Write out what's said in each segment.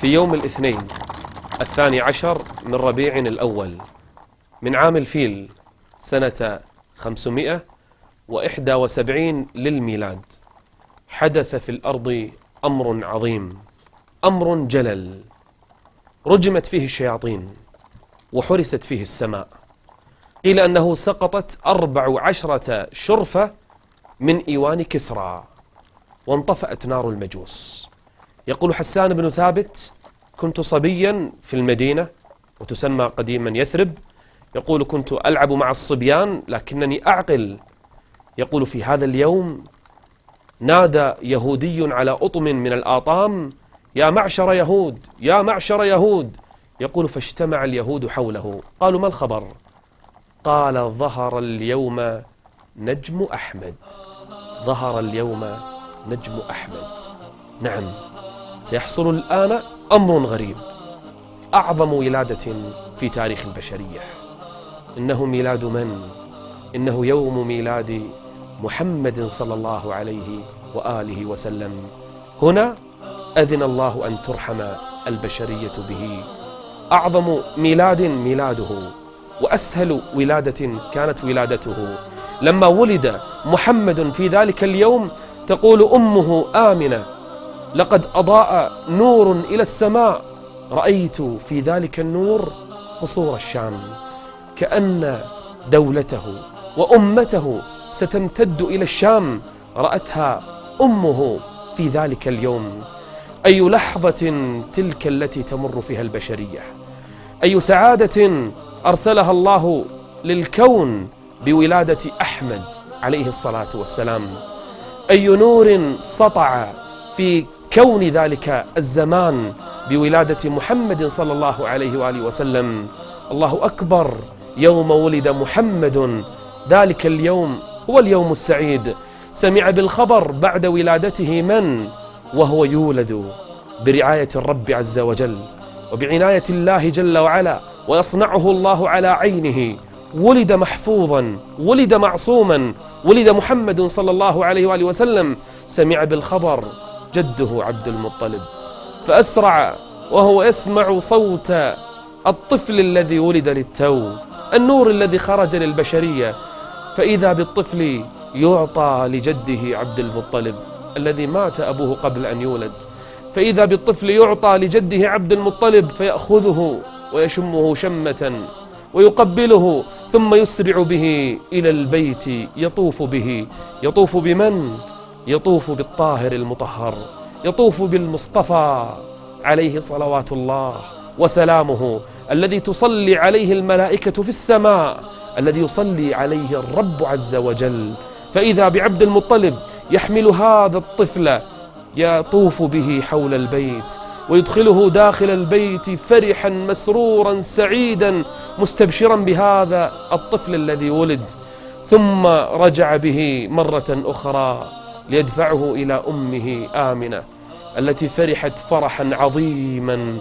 في يوم الاثنين 12 من ربيع الأول من عام الفيل سنة 571 للميلاد، حدث في الأرض أمر عظيم، أمر جلل، رجمت فيه الشياطين وحرست فيه السماء. قيل أنه سقطت 14 شرفة من إيوان كسرى وانطفأت نار المجوس. يقول حسان بن ثابت: كنت صبيا في المدينة وتسمى قديما يثرب، يقول كنت ألعب مع الصبيان لكنني أعقل. يقول في هذا اليوم نادى يهودي على أطم من الآطام: يا معشر يهود، يا معشر يهود. يقول فاجتمع اليهود حوله، قالوا: ما الخبر؟ قال: ظهر اليوم نجم أحمد، ظهر اليوم نجم أحمد. نعم، سيحصل الآن أمر غريب، أعظم ولادة في تاريخ البشرية. إنه ميلاد من؟ إنه يوم ميلاد محمد صلى الله عليه وآله وسلم. هنا أذن الله أن ترحم البشرية به. أعظم ميلاد ميلاده، وأسهل ولادة كانت ولادته. لما ولد محمد في ذلك اليوم تقول أمه آمنة: لقد أضاء نور إلى السماء، رأيت في ذلك النور قصور الشام، كأن دولته وأمته ستمتد إلى الشام. رأتها أمه في ذلك اليوم. أي لحظة تلك التي تمر فيها البشرية، أي سعادة أرسلها الله للكون بولادة أحمد عليه الصلاة والسلام، أي نور سطع في كون ذلك الزمان بولادة محمد صلى الله عليه وآله وسلم. الله أكبر، يوم ولد محمد، ذلك اليوم هو اليوم السعيد. سمع بالخبر بعد ولادته من؟ وهو يولد برعاية الرب عز وجل وبعناية الله جل وعلا، ويصنعه الله على عينه. ولد محفوظا، ولد معصوما، ولد محمد صلى الله عليه وآله وسلم. سمع بالخبر جده عبد المطلب، فأسرع وهو يسمع صوت الطفل الذي ولد للتو، النور الذي خرج للبشرية، فإذا بالطفل يعطى لجده عبد المطلب الذي مات أبوه قبل أن يولد. فإذا بالطفل يعطى لجده عبد المطلب، فيأخذه ويشمه شمة ويقبله، ثم يسرع به إلى البيت يطوف به. يطوف بمن؟ يطوف بالطاهر المطهر، يطوف بالمصطفى عليه صلوات الله وسلامه، الذي تصلي عليه الملائكة في السماء، الذي يصلي عليه الرب عز وجل. فإذا بعبد المطلب يحمل هذا الطفل يطوف به حول البيت ويدخله داخل البيت فرحا مسرورا سعيدا مستبشرا بهذا الطفل الذي ولد. ثم رجع به مرة أخرى ليدفعه إلى أمه آمنة التي فرحت فرحا عظيما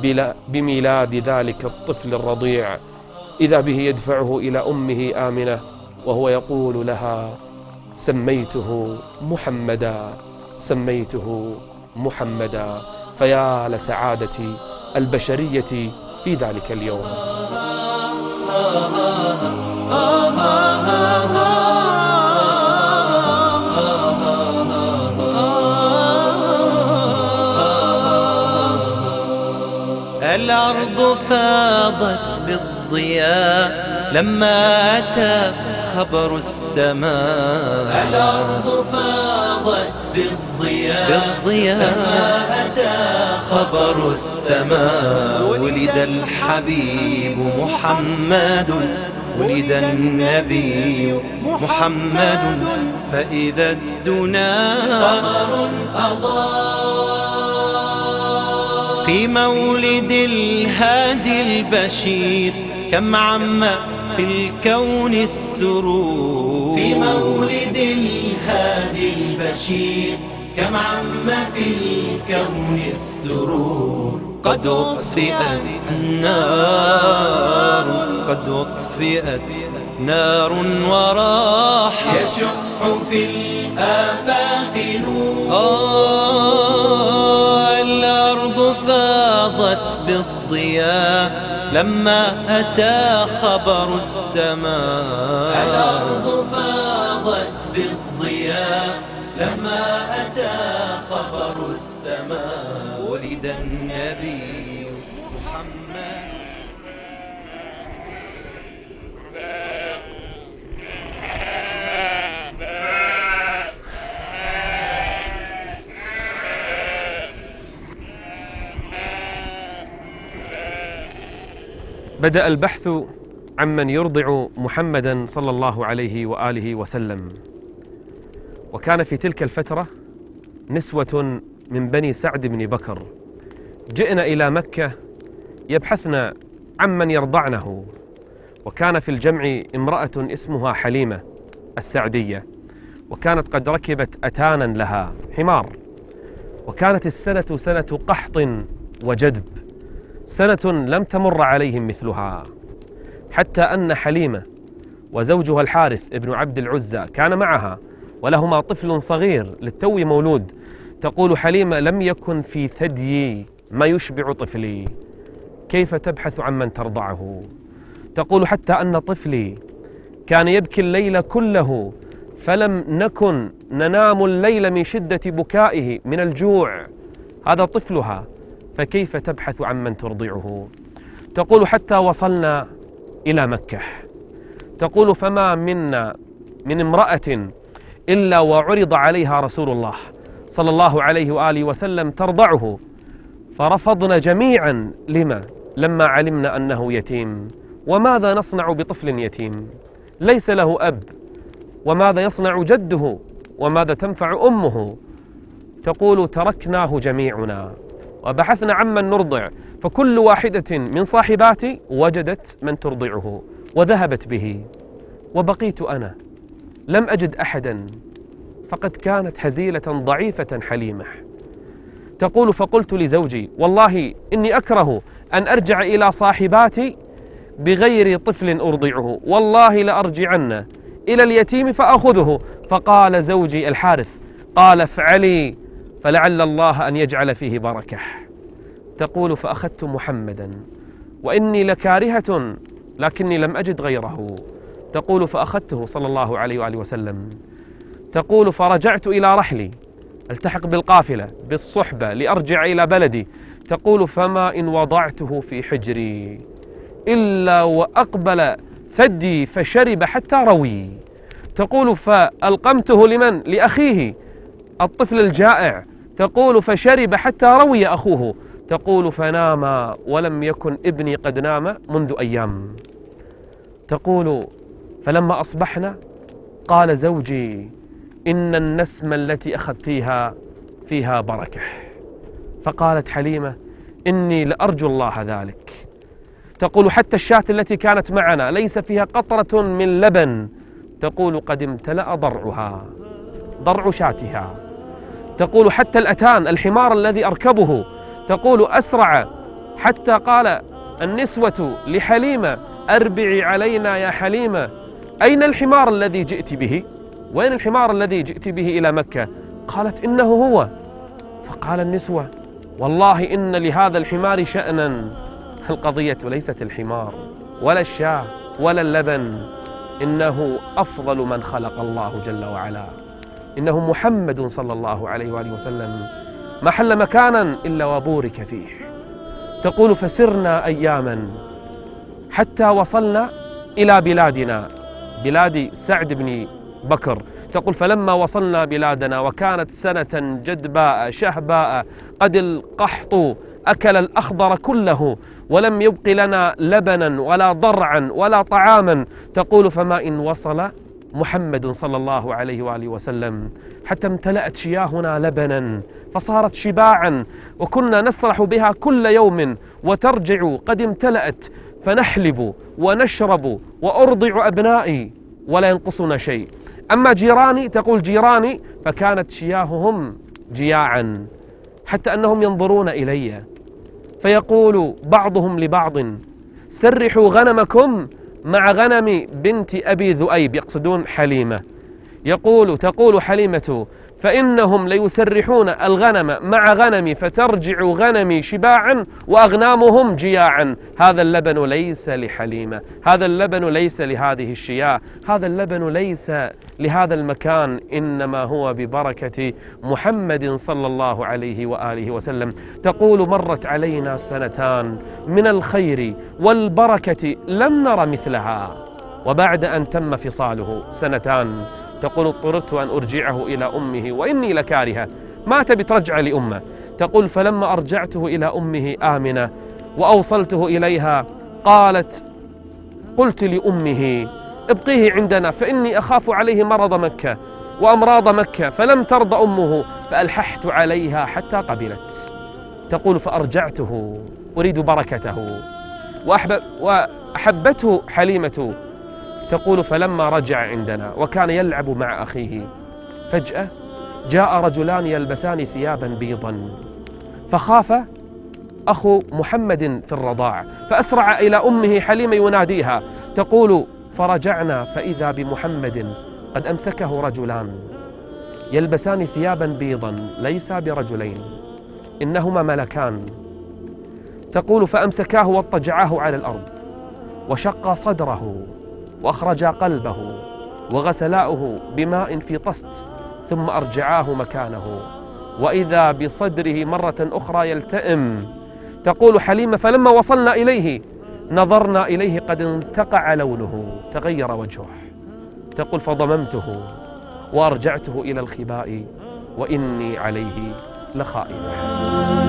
بميلاد ذلك الطفل الرضيع. إذا به يدفعه إلى أمه آمنة وهو يقول لها: سميته محمدا، سميته محمدا. فيا لسعادة البشرية في ذلك اليوم. الأرض فاضت بالضياء لما أتى خبر السماء. الأرض فاضت بالضياء لما أتى خبر السماء. ولد الحبيب محمد، ولد النبي محمد، فإذا الدنا قمر أضاء في مولد الهادي البشير، كم عم في الكون السرور. في مولد الهادي البشير كم عم في الكون السرور. قد أطفئت نار، قد أطفئت نار وراح يشع في الآفاق نور. الأرض فاضت فاضت بالضياء لما أتى خبر السماء. الأرض فاضت بالضياء لما أتى خبر السماء. ولد النبي محمد بدأ البحث عمن يرضع محمدا صلى الله عليه وآله وسلم، وكان في تلك الفترة نسوة من بني سعد بن بكر جئن إلى مكة يبحثن عمن يرضعنه، وكان في الجمع امرأة اسمها حليمة السعدية، وكانت قد ركبت أتانا لها حمار، وكانت السنة سنة قحط وجدب، سنة لم تمر عليهم مثلها، حتى أن حليمة وزوجها الحارث ابن عبد العزى كان معها ولهما طفل صغير للتو مولود. تقول حليمة: لم يكن في ثديي ما يشبع طفلي، كيف تبحث عن من ترضعه؟ تقول: حتى أن طفلي كان يبكي الليل كله فلم نكن ننام الليل من شدة بكائه من الجوع، هذا طفلها، فكيف تبحث عن من ترضعه؟ تقول: حتى وصلنا إلى مكة. تقول: فما منا من امرأة إلا وعرض عليها رسول الله صلى الله عليه وآله وسلم ترضعه، فرفضنا جميعا. لما علمنا أنه يتيم. وماذا نصنع بطفل يتيم ليس له أب؟ وماذا يصنع جده؟ وماذا تنفع أمه؟ تقول: تركناه جميعنا وبحثنا عمن نرضع، فكل واحدة من صاحباتي وجدت من ترضعه وذهبت به، وبقيت أنا لم أجد أحدا، فقد كانت هزيلة ضعيفة حليمة. تقول: فقلت لزوجي: والله إني أكره أن أرجع إلى صاحباتي بغير طفل أرضعه، والله لأرجعن إلى اليتيم فأخذه. فقال زوجي الحارث: قال: افعلي فلعل الله أن يجعل فيه بركة. تقول: فأخذت محمدا وإني لكارهة لكني لم أجد غيره. تقول: فأخذته صلى الله عليه وآله وسلم. تقول: فرجعت إلى رحلي التحق بالقافلة بالصحبة لأرجع إلى بلدي. تقول: فما إن وضعته في حجري إلا وأقبل ثدي فشرب حتى روي. تقول: فألقمته لمن؟ لأخيه الطفل الجائع. تقول: فشرب حتى روي أخوه. تقول: فنام ولم يكن ابني قد نام منذ أيام. تقول: فلما أصبحنا قال زوجي: إن النسمة التي أخذتيها فيها بركة. فقالت حليمة: إني لأرجو الله ذلك. تقول: حتى الشاة التي كانت معنا ليس فيها قطرة من لبن. تقول: قد امتلأ ضرع شاتها. تقول: حتى الأتان الحمار الذي أركبه، تقول: أسرع حتى قال النسوة لحليمة: أربعي علينا يا حليمة، أين الحمار الذي جئت به؟ وين الحمار الذي جئت به إلى مكة؟ قالت: إنه هو. فقال النسوة: والله إن لهذا الحمار شأنا. القضية ليست الحمار ولا الشاة ولا اللبن، إنه أفضل من خلق الله جل وعلا، إنه محمد صلى الله عليه وآله وسلم، ما حل مكانا إلا وبورك فيه. تقول: فسرنا أياما حتى وصلنا إلى بلادنا، بلاد سعد بن بكر. تقول: فلما وصلنا بلادنا وكانت سنة جدباء شهباء، قد القحط أكل الأخضر كله، ولم يبق لنا لبنا ولا ضرعا ولا طعاما. تقول: فما إن وصل محمد صلى الله عليه وآله وسلم حتى امتلأت شياهنا لبنا فصارت شباعا، وكنا نسرح بها كل يوم وترجع قد امتلأت، فنحلب ونشرب وأرضع أبنائي ولا ينقصنا شيء. أما جيراني، تقول جيراني، فكانت شياههم جياعا، حتى أنهم ينظرون إلي فيقول بعضهم لبعض: سرحوا غنمكم مع غنم بنت أبي ذؤيب، يقصدون حليمة. تقول حليمة: فإنهم ليسرحون الغنم مع غنمي فترجع غنمي شباعا وأغنامهم جياعا. هذا اللبن ليس لحليمة، هذا اللبن ليس لهذه الشياه، هذا اللبن ليس لهذا المكان، إنما هو ببركة محمد صلى الله عليه وآله وسلم. تقول مرت علينا سنتان من الخير والبركة لم نر مثلها. وبعد أن تم فصاله سنتان تقول اضطررت أن أرجعه إلى أمه وإني لكارهة، ما تبي ترجع لأمه. تقول فلما أرجعته إلى أمه آمنة وأوصلته إليها قلت لأمه ابقيه عندنا فإني أخاف عليه مرض مكة وأمراض مكة، فلم ترضى أمه فألححت عليها حتى قبلت. تقول فأرجعته أريد بركته وأحبته حليمة. تقول فلما رجع عندنا وكان يلعب مع أخيه فجأة جاء رجلان يلبسان ثيابا بيضا، فخاف أخو محمد في الرضاع فأسرع إلى أمه حليمة يناديها. تقول فرجعنا فإذا بمحمد قد أمسكه رجلان يلبسان ثيابا بيضا ليس برجلين إنهما ملكان. تقول فأمسكاه واضطجعاه على الأرض وشق صدره وأخرجا قلبه وغسلاؤه بماء في طست ثم أرجعاه مكانه وإذا بصدره مرة أخرى يلتئم. تقول حليمة فلما وصلنا إليه نظرنا إليه قد انتقع لونه تغير وجهه. تقول فضممته وأرجعته إلى الخباء وإني عليه لخائفة.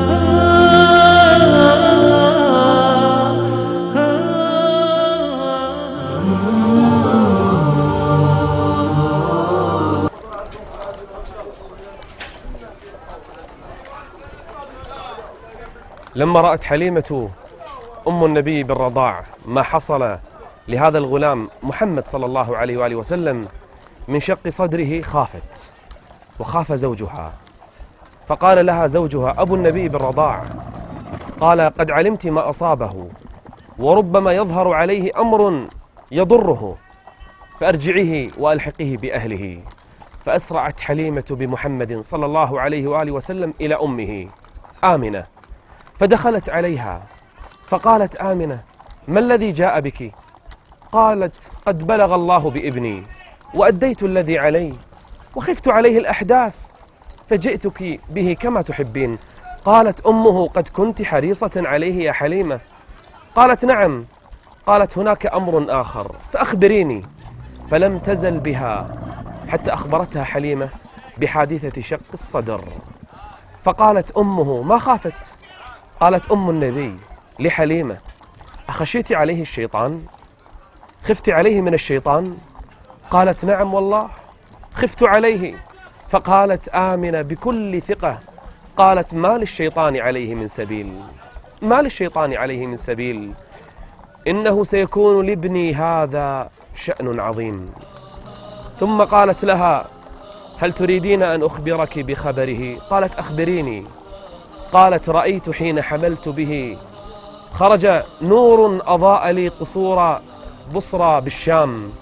لما رأت حليمة أم النبي بالرضاع ما حصل لهذا الغلام محمد صلى الله عليه وآله وسلم من شق صدره خافت وخاف زوجها، فقال لها زوجها أبو النبي بالرضاع قال قد علمت ما أصابه وربما يظهر عليه أمر يضره فأرجعيه وألحقيه بأهله. فأسرعت حليمة بمحمد صلى الله عليه وآله وسلم إلى أمه آمنة فدخلت عليها فقالت آمنة ما الذي جاء بك؟ قالت قد بلغ الله بابني وأديت الذي علي وخفت عليه الأحداث فجئتك به كما تحبين. قالت أمه قد كنت حريصة عليه يا حليمة؟ قالت نعم. قالت هناك أمر آخر فأخبريني. فلم تزل بها حتى أخبرتها حليمة بحادثة شق الصدر. فقالت أمه ما خافت؟ قالت أم النبي لحليمة أخشيت عليه الشيطان؟ خفت عليه من الشيطان؟ قالت نعم والله خفت عليه. فقالت آمنة بكل ثقة قالت ما للشيطان عليه من سبيل، ما للشيطان عليه من سبيل، إنه سيكون لابني هذا شأن عظيم. ثم قالت لها هل تريدين أن أخبرك بخبره؟ قالت أخبريني. قالت رأيت حين حملت به خرج نور أضاء لي قصور بصرى بالشام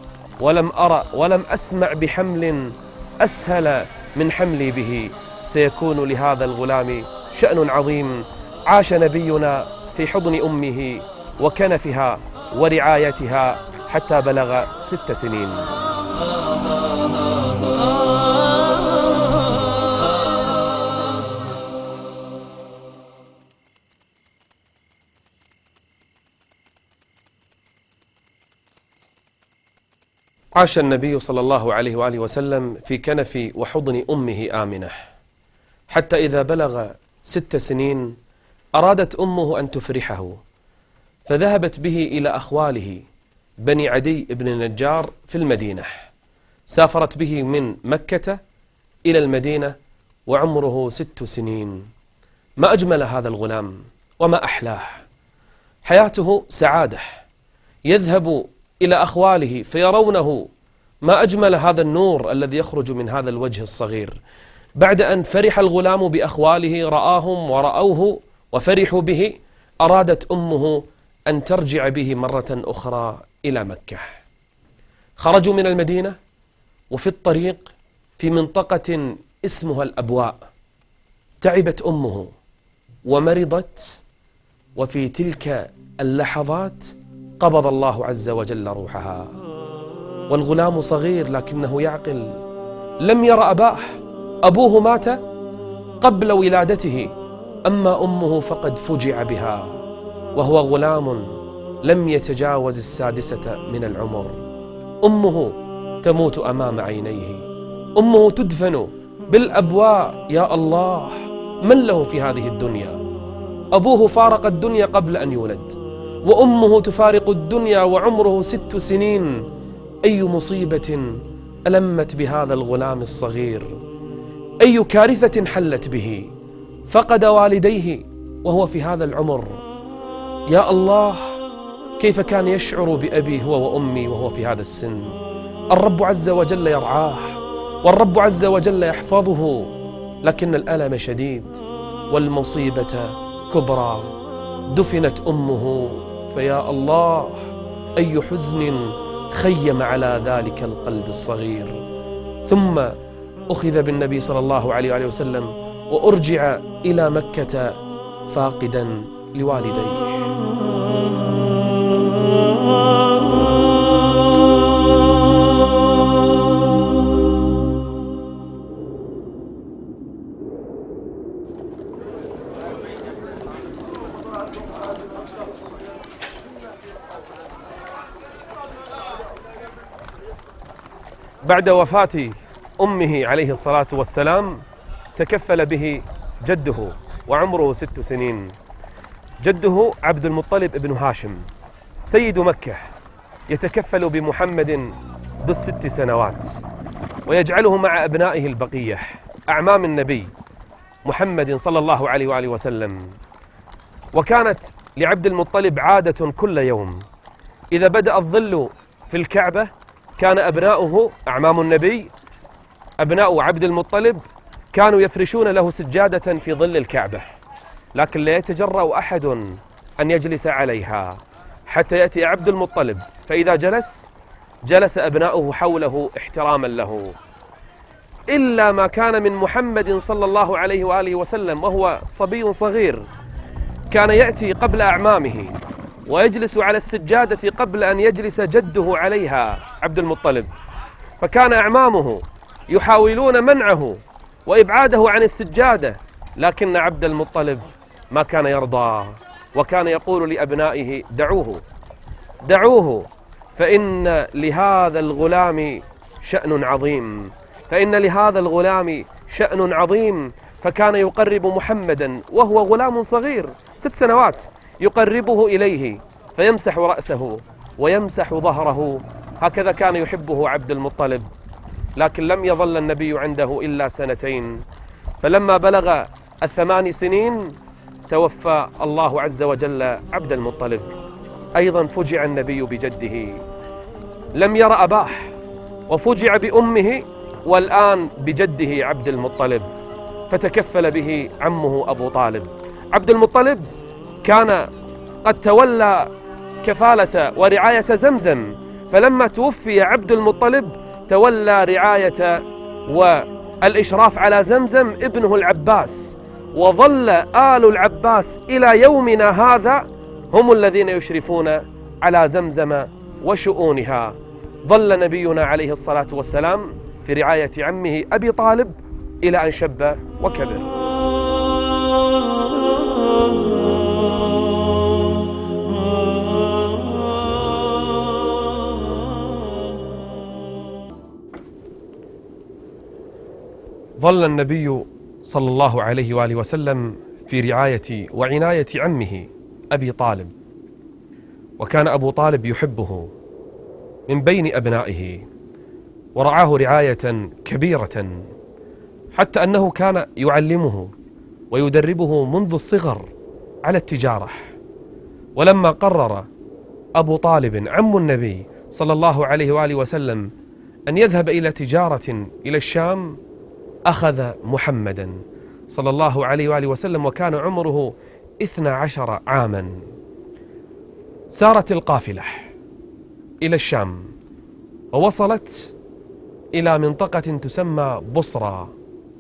ولم أسمع بحمل أسهل من حملي به. سيكون لهذا الغلام شأن عظيم. عاش نبينا في حضن أمه وكنفها ورعايتها حتى بلغ 6 سنين. عاش النبي صلى الله عليه وآله وسلم في كنف وحضن أمه آمنة حتى إذا بلغ 6 سنين أرادت أمه أن تفرحه فذهبت به إلى أخواله بني عدي بن النجار في المدينة. سافرت به من مكة إلى المدينة وعمره 6 سنين. ما أجمل هذا الغلام وما أحلاه، حياته سعادة. يذهب إلى أخواله فيرونه ما أجمل هذا النور الذي يخرج من هذا الوجه الصغير. بعد أن فرح الغلام بأخواله رآهم ورأوه وفرحوا به أرادت أمه أن ترجع به مرة أخرى إلى مكة. خرجوا من المدينة وفي الطريق في منطقة اسمها الأبواء. تعبت أمه ومرضت، وفي تلك اللحظات قبض الله عز وجل روحها، والغلام صغير لكنه يعقل، لم ير أباه، أبوه مات قبل ولادته، أما أمه فقد فجع بها وهو غلام لم يتجاوز 6 من العمر. أمه تموت أمام عينيه، أمه تدفن بالأبواء. يا الله، من له في هذه الدنيا؟ أبوه فارق الدنيا قبل أن يولد، وأمه تفارق الدنيا وعمره 6 سنين. أي مصيبة ألمت بهذا الغلام الصغير، أي كارثة حلت به، فقد والديه وهو في هذا العمر. يا الله، كيف كان يشعر بأبي هو وأمي وهو في هذا السن؟ الرب عز وجل يرعاه، والرب عز وجل يحفظه، لكن الألم شديد والمصيبة كبرى. دفنت أمه، فيا الله أي حزن خيم على ذلك القلب الصغير. ثم أخذ بالنبي صلى الله عليه وآله وسلم وأرجع إلى مكة فاقدا لوالديه. بعد وفاة أمه عليه الصلاة والسلام تكفل به جده وعمره 6 سنين. جده عبد المطلب ابن هاشم سيد مكة، يتكفل بمحمد ذو 6 سنوات، ويجعله مع أبنائه البقية أعمام النبي محمد صلى الله عليه وآله وسلم. وكانت لعبد المطلب عادة كل يوم إذا بدأ الظل في الكعبة كان أبناؤه أعمام النبي أبناء عبد المطلب كانوا يفرشون له سجادة في ظل الكعبة، لكن لا يتجرأ أحد أن يجلس عليها حتى يأتي عبد المطلب، فإذا جلس أبناؤه حوله احتراما له، إلا ما كان من محمد صلى الله عليه وآله وسلم وهو صبي صغير. كان يأتي قبل أعمامه ويجلس على السجادة قبل أن يجلس جده عليها عبد المطلب، فكان أعمامه يحاولون منعه وإبعاده عن السجادة، لكن عبد المطلب ما كان يرضى، وكان يقول لأبنائه دعوه فإن لهذا الغلام شأن عظيم، شأن عظيم. فكان يقرب محمدا وهو غلام صغير 6 سنوات، يقربه إليه فيمسح رأسه ويمسح ظهره، هكذا كان يحبه عبد المطلب. لكن لم يظل النبي عنده إلا 2 سنين، فلما بلغ 8 سنين توفى الله عز وجل عبد المطلب. أيضا فجع النبي بجده، لم ير أباه، وفجع بأمه، والآن بجده عبد المطلب، فتكفل به عمه أبو طالب. عبد المطلب كان قد تولى كفالة ورعاية زمزم، فلما توفي عبد المطلب تولى رعاية والإشراف على زمزم ابنه العباس، وظل آل العباس إلى يومنا هذا هم الذين يشرفون على زمزم وشؤونها. ظل نبينا عليه الصلاة والسلام في رعاية عمه أبي طالب إلى أن شب وكبر. ظل النبي صلى الله عليه وآله وسلم في رعاية وعناية عمه أبي طالب، وكان أبو طالب يحبه من بين أبنائه، ورعاه رعاية كبيرة، حتى أنه كان يعلمه ويدربه منذ الصغر على التجارة. ولما قرر أبو طالب عم النبي صلى الله عليه وآله وسلم أن يذهب إلى تجارة إلى الشام، أخذ محمدا صلى الله عليه وآله وسلم وكان عمره 12 عاما. سارت القافلة إلى الشام، ووصلت إلى منطقة تسمى بصرى،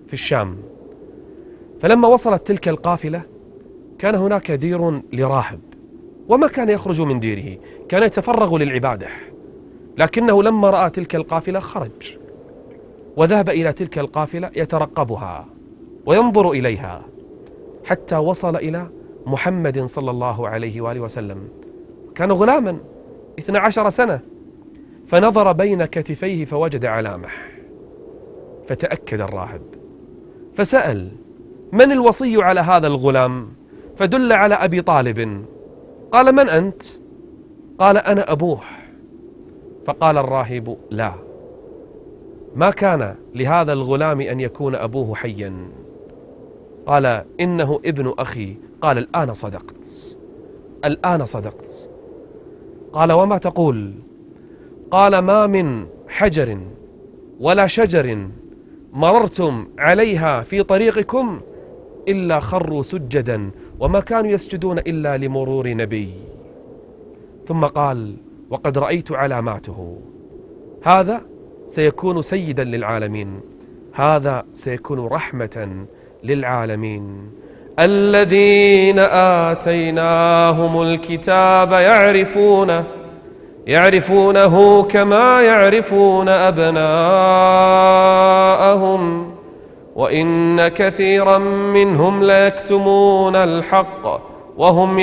في الشام. فلما وصلت تلك القافلة كان هناك دير لراهب، وما كان يخرج من ديره، كان يتفرغ للعبادة، لكنه لما رأى تلك القافلة خرج وذهب إلى تلك القافلة يترقبها وينظر إليها، حتى وصل إلى محمد صلى الله عليه وآله وسلم. كان غلاما 12 سنة، فنظر بين كتفيه فوجد علامة، فتأكد الراهب فسأل: من الوصي على هذا الغلام؟ فدل على أبي طالب. قال: من أنت؟ قال: أنا أبوه. فقال الراهب: لا، ما كان لهذا الغلام أن يكون أبوه حيا. قال: إنه ابن أخي. قال: الآن صدقت، الآن صدقت. قال: وما تقول؟ قال: ما من حجر ولا شجر مررتم عليها في طريقكم إلا خروا سجدا، وما كانوا يسجدون إلا لمرور نبي. ثم قال: وقد رأيت علاماته، هذا سيكون سيدا للعالمين، هذا سيكون رحمة للعالمين. الذين آتيناهم الكتاب يعرفونه كما يعرفون أبناءهم، وإن كثيرا منهم ليكتمون الحق وهم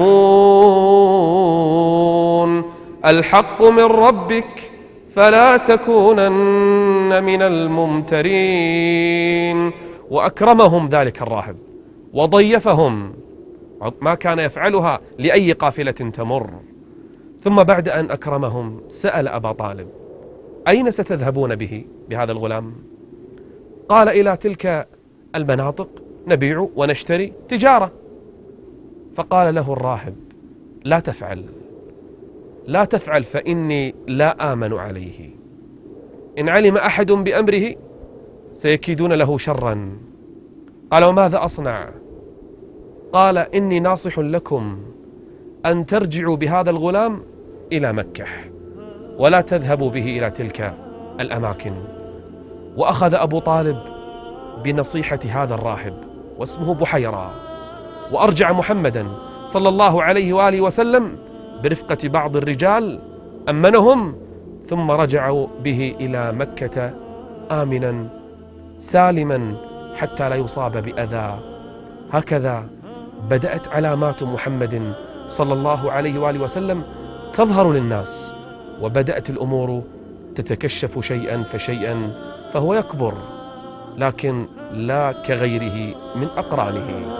يعلمون. الحق من ربك فلا تكونن من الممترين. وأكرمهم ذلك الراهب وضيفهم، ما كان يفعلها لأي قافلة تمر. ثم بعد أن أكرمهم سأل أبا طالب: أين ستذهبون به بهذا الغلام؟ قال: إلى تلك المناطق نبيع ونشتري، تجارة. فقال له الراهب: لا تفعل، لا تفعل، فإني لا آمن عليه، إن علم أحد بأمره سيكيدون له شرا. قال: وماذا أصنع؟ قال: إني ناصح لكم أن ترجعوا بهذا الغلام إلى مكة ولا تذهبوا به إلى تلك الأماكن. وأخذ أبو طالب بنصيحة هذا الراهب واسمه بحيرة، وأرجع محمدا صلى الله عليه وآله وسلم برفقة بعض الرجال، أمنهم، ثم رجعوا به إلى مكة آمنا سالما حتى لا يصاب بأذى. هكذا بدأت علامات محمد صلى الله عليه وآله وسلم تظهر للناس، وبدأت الأمور تتكشف شيئا فشيئا، فهو يكبر لكن لا كغيره من أقرانه.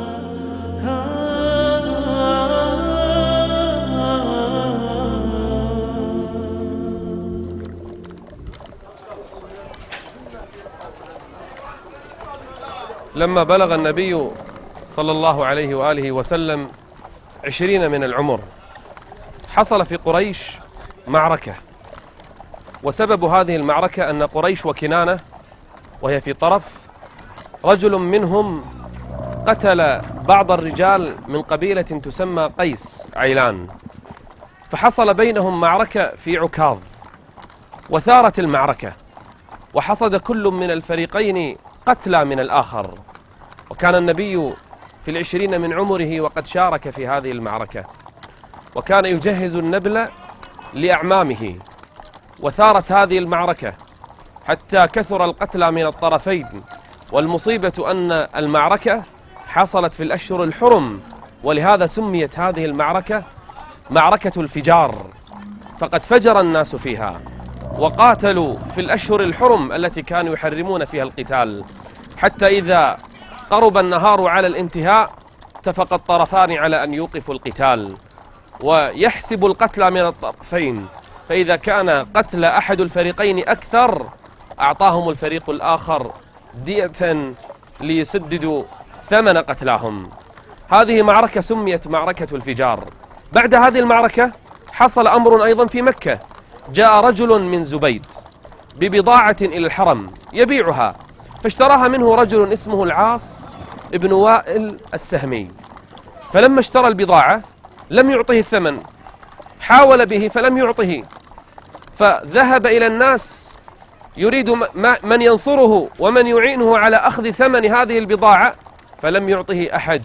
لما بلغ النبي صلى الله عليه وآله وسلم 20 من العمر حصل في قريش معركة، وسبب هذه المعركة أن قريش وكنانة وهي في طرف، رجل منهم قتل بعض الرجال من قبيلة تسمى قيس عيلان، فحصل بينهم معركة في عكاظ، وثارت المعركة وحصد كل من الفريقين قتلى من الآخر. وكان النبي في 20 من عمره وقد شارك في هذه المعركة، وكان يجهز النبل لأعمامه، وثارت هذه المعركة حتى كثر القتلى من الطرفين. والمصيبة أن المعركة حصلت في الأشهر الحرم، ولهذا سميت هذه المعركة معركة الفجار، فقد فجر الناس فيها وقاتلوا في الأشهر الحرم التي كانوا يحرمون فيها القتال، حتى إذا قرب النهار على الانتهاء اتفق الطرفان على أن يوقفوا القتال ويحسب القتلى من الطرفين، فإذا كان قتل أحد الفريقين أكثر أعطاهم الفريق الآخر دية ليسددوا ثمن قتلاهم. هذه معركة سميت معركة الفجار. بعد هذه المعركة حصل أمر أيضا في مكة، جاء رجل من زبيد ببضاعة إلى الحرم يبيعها، فاشتراها منه رجل اسمه العاص ابن وائل السهمي، فلما اشترى البضاعة لم يعطه الثمن، حاول به فلم يعطه، فذهب إلى الناس يريد من ينصره ومن يعينه على أخذ ثمن هذه البضاعة، فلم يعطه أحد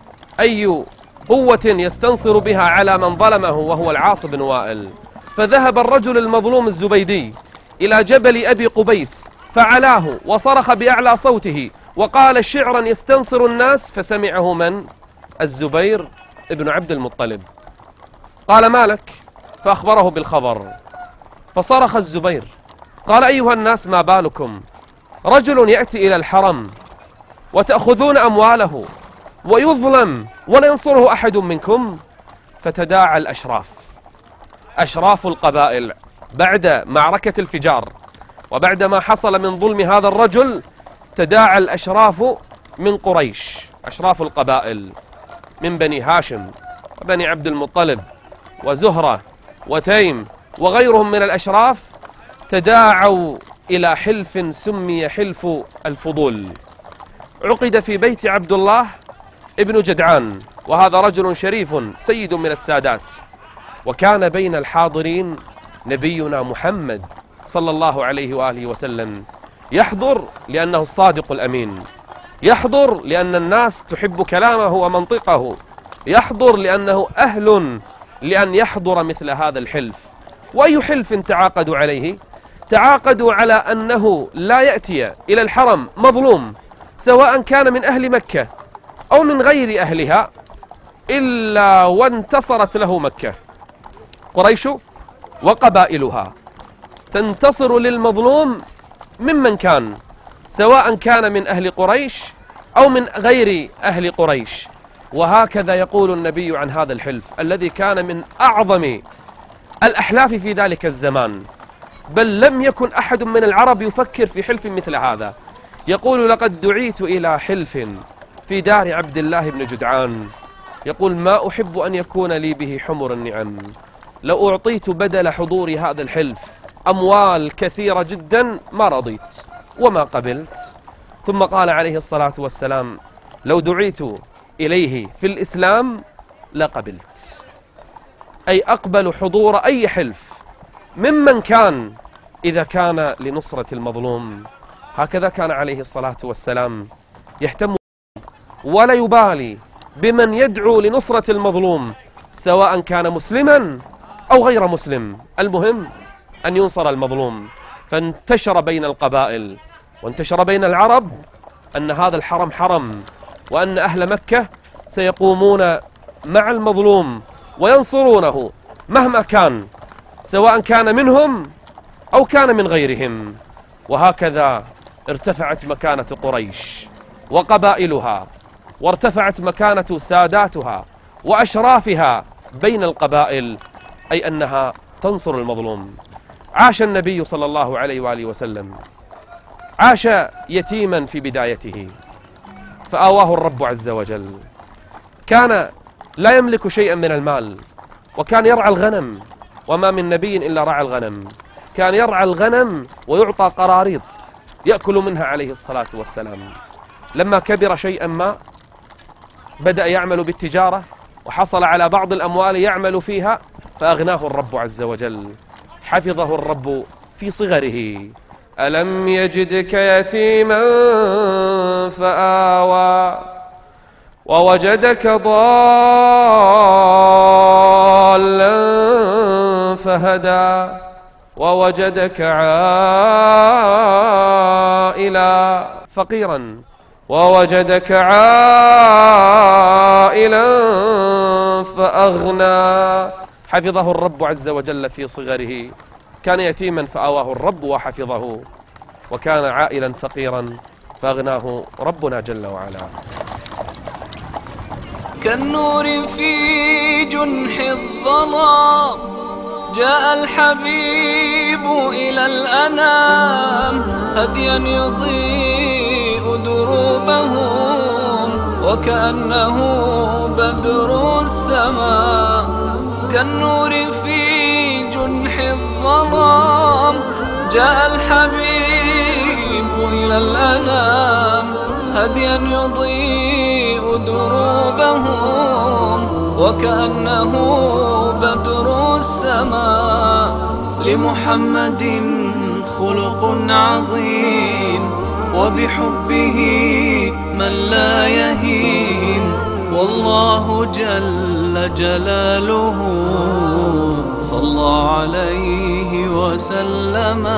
أي قوة يستنصر بها على من ظلمه وهو العاص بن وائل. فذهب الرجل المظلوم الزبيدي إلى جبل أبي قبيس فعلاه وصرخ بأعلى صوته وقال شعرا يستنصر الناس، فسمعه من؟ الزبير ابن عبد المطلب. قال ما لك؟ فأخبره بالخبر. فصرخ الزبير قال أيها الناس ما بالكم؟ رجل يأتي إلى الحرم وتأخذون أمواله ويظلم ولا ينصره أحد منكم. فتداعى الأشراف، أشراف القبائل، بعد معركة الفجار وبعد ما حصل من ظلم هذا الرجل، تداعى الأشراف من قريش، أشراف القبائل من بني هاشم وبني عبد المطلب وزهرة وتيم وغيرهم من الأشراف، تداعوا إلى حلف سمي حلف الفضول، عقد في بيت عبد الله ابن جدعان، وهذا رجل شريف سيد من السادات. وكان بين الحاضرين نبينا محمد صلى الله عليه وآله وسلم، يحضر لأنه الصادق الأمين، يحضر لأن الناس تحب كلامه ومنطقه، يحضر لأنه أهل لأن يحضر مثل هذا الحلف. وأي حلف تعاقدوا عليه؟ تعاقدوا على أنه لا يأتي إلى الحرم مظلوم سواء كان من أهل مكة أو من غير أهلها إلا وانتصرت له مكة. قريش وقبائلها تنتصر للمظلوم ممن كان، سواء كان من أهل قريش أو من غير أهل قريش. وهكذا يقول النبي عن هذا الحلف الذي كان من أعظم الأحلاف في ذلك الزمان، بل لم يكن أحد من العرب يفكر في حلف مثل هذا. يقول لقد دعيت إلى حلف في دار عبد الله بن جدعان، يقول ما أحب أن يكون لي به حمر النعم، لو أعطيت بدل حضور هذا الحلف أموال كثيرة جدا ما رضيت وما قبلت. ثم قال عليه الصلاة والسلام لو دعيت إليه في الإسلام لقبلت، أي أقبل حضور أي حلف ممن كان إذا كان لنصرة المظلوم. هكذا كان عليه الصلاة والسلام يهتم ولا يبالي بمن يدعو لنصرة المظلوم سواء كان مسلما أو غير مسلم، المهم أن ينصر المظلوم. فانتشر بين القبائل وانتشر بين العرب أن هذا الحرم حرم، وأن أهل مكة سيقومون مع المظلوم وينصرونه مهما كان، سواء كان منهم أو كان من غيرهم. وهكذا ارتفعت مكانة قريش وقبائلها، وارتفعت مكانة ساداتها وأشرافها بين القبائل، أي أنها تنصر المظلوم. عاش النبي صلى الله عليه وآله وسلم، عاش يتيما في بدايته فآواه الرب عز وجل. كان لا يملك شيئا من المال، وكان يرعى الغنم، وما من نبي إلا رعى الغنم. كان يرعى الغنم ويعطى قراريط يأكل منها عليه الصلاة والسلام. لما كبر شيئا ما بدأ يعمل بالتجارة وحصل على بعض الأموال يعمل فيها، فأغناه الرب عز وجل، حفظه الرب في صغره. ألم يجدك يتيما فآوى ووجدك ضالا فهدى ووجدك عائلا فقيرا ووجدك عائلا فأغنى. حفظه الرب عز وجل في صغره، كان يتيما فآواه الرب وحفظه، وكان عائلا فقيرا فأغناه ربنا جل وعلا. كالنور في جنح الظلام جاء الحبيب إلى الأنام، هديا يضيء دروبهم وكأنه بدر السماء. كالنور في جنح الظلام جاء الحبيب إلى الأنام، هديا يضيء دروبهم وكأنه بدر السماء. لمحمد خلق عظيم، وبحبه من لا يهيم، والله جل جلاله صلى عليه وسلم.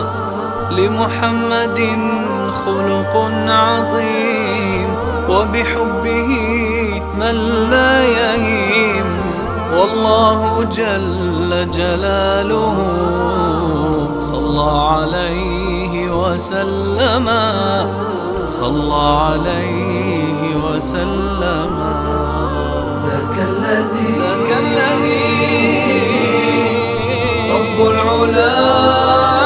لمحمد خلق عظيم، وبحبه من لا يهيم، والله جل جلاله صلى عليه وسلم، صلى عليه وسلم. ذاك الذي رب العلا